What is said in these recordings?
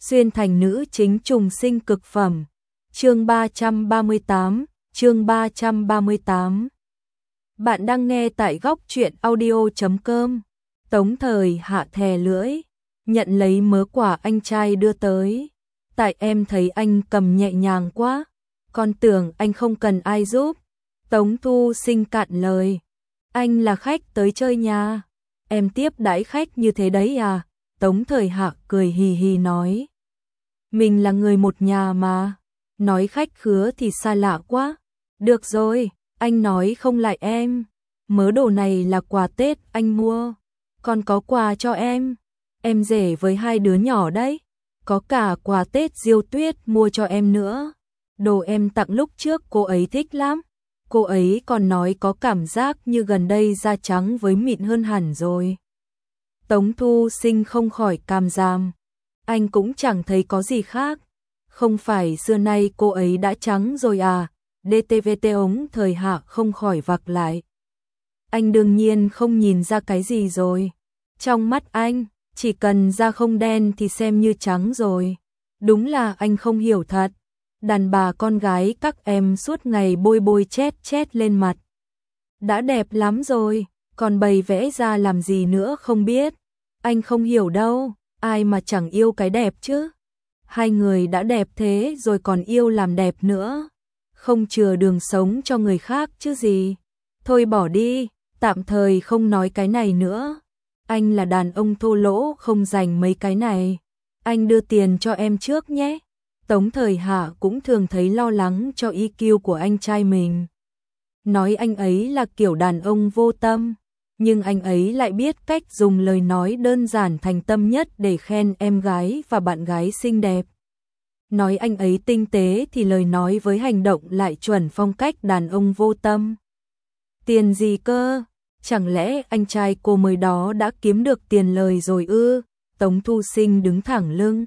xuyên thành nữ chính trùng sinh cực phẩm. Chương 338. Bạn đang nghe tại góc truyện audio.com. Tống Thời Hạ thè lưỡi, nhận lấy mớ quà anh trai đưa tới. Tại em thấy anh cầm nhẹ nhàng quá, con tưởng anh không cần ai giúp. Tống Thu Sinh cạn lời. Anh là khách tới chơi nhà, em tiếp đãi khách như thế đấy à? Tống Thời Hạ cười hì hì nói. Mình là người một nhà mà, nói khách khứa thì xa lạ quá. Được rồi, anh nói không lại em. Mớ đồ này là quà Tết anh mua, còn có quà cho em rể với hai đứa nhỏ đấy. Có cả quà Tết Diêu Tuyết mua cho em nữa. Đồ em tặng lúc trước cô ấy thích lắm. Cô ấy còn nói có cảm giác như gần đây da trắng với mịn hơn hẳn rồi. Tống Thu Sinh không khỏi càm ràm. Anh cũng chẳng thấy có gì khác. Không phải xưa nay cô ấy đã trắng rồi à? DTVT ống Thời Hạ không khỏi vặc lại. Anh đương nhiên không nhìn ra cái gì rồi. Trong mắt anh, chỉ cần da không đen thì xem như trắng rồi. Đúng là anh không hiểu thật. Đàn bà con gái các em suốt ngày bôi bôi chét lên mặt. Đã đẹp lắm rồi, còn bày vẽ ra làm gì nữa không biết. Anh không hiểu đâu, ai mà chẳng yêu cái đẹp chứ. Hai người đã đẹp thế rồi còn yêu làm đẹp nữa. Không chừa đường sống cho người khác chứ gì. Thôi bỏ đi, tạm thời không nói cái này nữa. Anh là đàn ông thô lỗ không dành mấy cái này. Anh đưa tiền cho em trước nhé. Tống Thời Hạ cũng thường thấy lo lắng cho EQ của anh trai mình. Nói anh ấy là kiểu đàn ông vô tâm, nhưng anh ấy lại biết cách dùng lời nói đơn giản thành tâm nhất để khen em gái và bạn gái xinh đẹp. Nói anh ấy tinh tế thì lời nói với hành động lại chuẩn phong cách đàn ông vô tâm. Tiền gì cơ? Chẳng lẽ anh trai cô mới đó đã kiếm được tiền lời rồi ư? Tống Thu Sinh đứng thẳng lưng.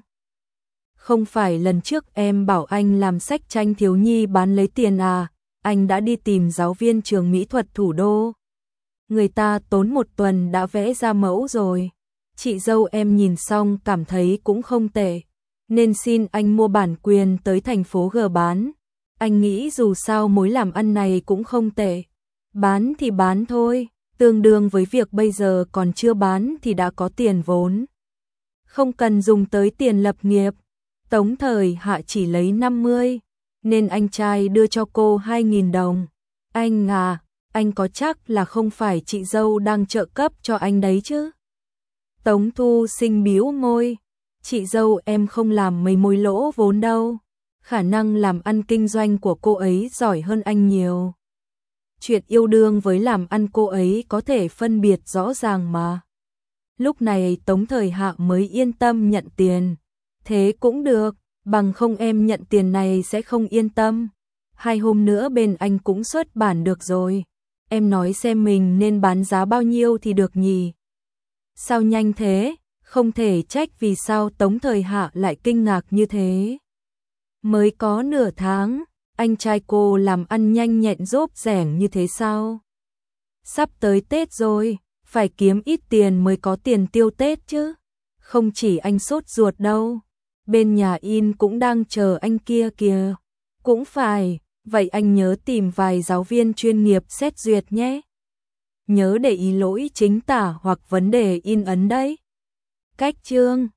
Không phải lần trước em bảo anh làm sách tranh thiếu nhi bán lấy tiền à? Anh đã đi tìm giáo viên trường mỹ thuật thủ đô. Người ta tốn 1 tuần đã vẽ ra mẫu rồi. Chị dâu em nhìn xong cảm thấy cũng không tệ, nên xin anh mua bản quyền tới thành phố G bán. Anh nghĩ dù sao mối làm ăn này cũng không tệ. Bán thì bán thôi, tương đương với việc bây giờ còn chưa bán thì đã có tiền vốn. Không cần dùng tới tiền lập nghiệp. Tống Thời Hạ chỉ lấy 50, nên anh trai đưa cho cô 2.000 đồng. Anh à, anh có chắc là không phải chị dâu đang trợ cấp cho anh đấy chứ? Tống Thu Sinh bĩu môi. Chị dâu em không làm mấy mối lỗ vốn đâu. Khả năng làm ăn kinh doanh của cô ấy giỏi hơn anh nhiều. Chuyện yêu đương với làm ăn cô ấy có thể phân biệt rõ ràng mà. Lúc này Tống Thời Hạ mới yên tâm nhận tiền. Thế cũng được, bằng không em nhận tiền này sẽ không yên tâm. 2 hôm nữa bên anh cũng xuất bản được rồi. Em nói xem mình nên bán giá bao nhiêu thì được nhỉ? Sao nhanh thế? Không thể trách vì sao Tống Thời Hạ lại kinh ngạc như thế. Mới có nửa tháng, anh trai cô làm ăn nhanh nhẹn rốp rẻng như thế sao? Sắp tới Tết rồi, phải kiếm ít tiền mới có tiền tiêu Tết chứ. Không chỉ anh sốt ruột đâu, bên nhà in cũng đang chờ anh kia kìa. Cũng phải, vậy anh nhớ tìm vài giáo viên chuyên nghiệp xét duyệt nhé. Nhớ để ý lỗi chính tả hoặc vấn đề in ấn đấy. Cách chương